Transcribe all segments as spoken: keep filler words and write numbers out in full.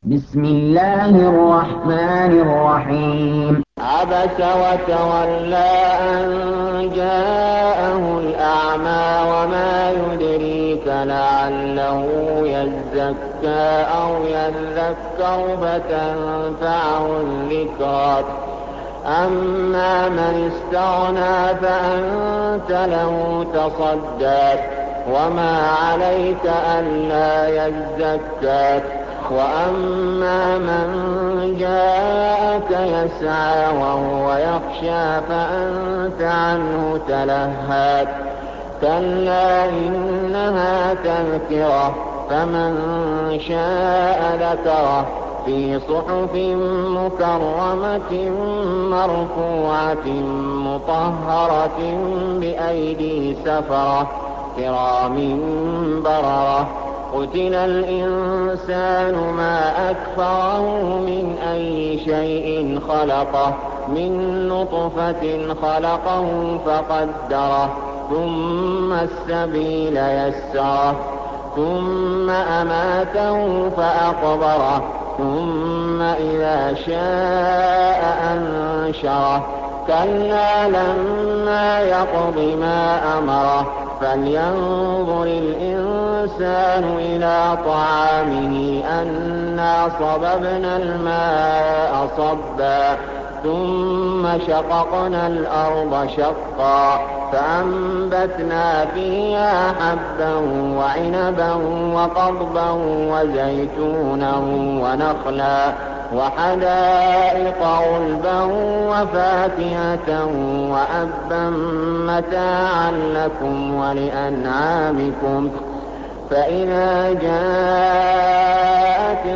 بسم الله الرحمن الرحيم عبس وتولى أن جاءه الأعمى وما يدريك لعله يزكى أو يذكر فتنفعه الذكرى أما من استغنى فأنت له تصدى وما عليك ألا يزكى وأما من جاءك يسعى وهو يخشى فأنت عنه تلهى كلا إنها تذكرة فمن شاء ذكره في صحف مكرمة مرفوعة مطهرة بأيدي سفرة كرام بررة قتل الإنسان ما أكفره من أي شيء خلقه من نطفة خلقه فقدره ثم السبيل يسره ثم أماته فأقبره ثم إذا شاء أنشره كلا لما يقض ما أمره فلينظر الإنسان إلى طعامه أنا صببنا الماء صبا ثم شققنا الأرض شقا فأنبتنا فيها حبا وعنبا وقضبا وزيتونا ونخلا وحدائق غلبا وفاكهة وأبا متاعا لكم ولأنعامكم فإذا جاءت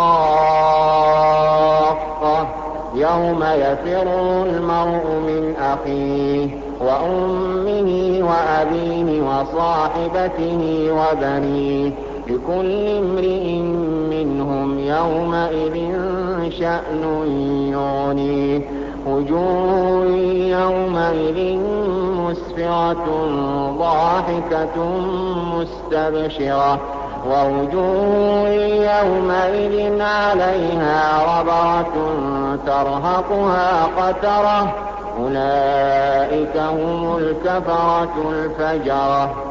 الصاخة يوم يفر المرء من أخيه وأمه وأبيه وصاحبته وبنيه لكل امرئ منهم يومئذ شأن يغنيه وجوه يومئذ مسفرة ضاحكة مستبشرة ووجوه يومئذ عليها غبرة ترهقها قترة أولئك هم الكفرة الفجرة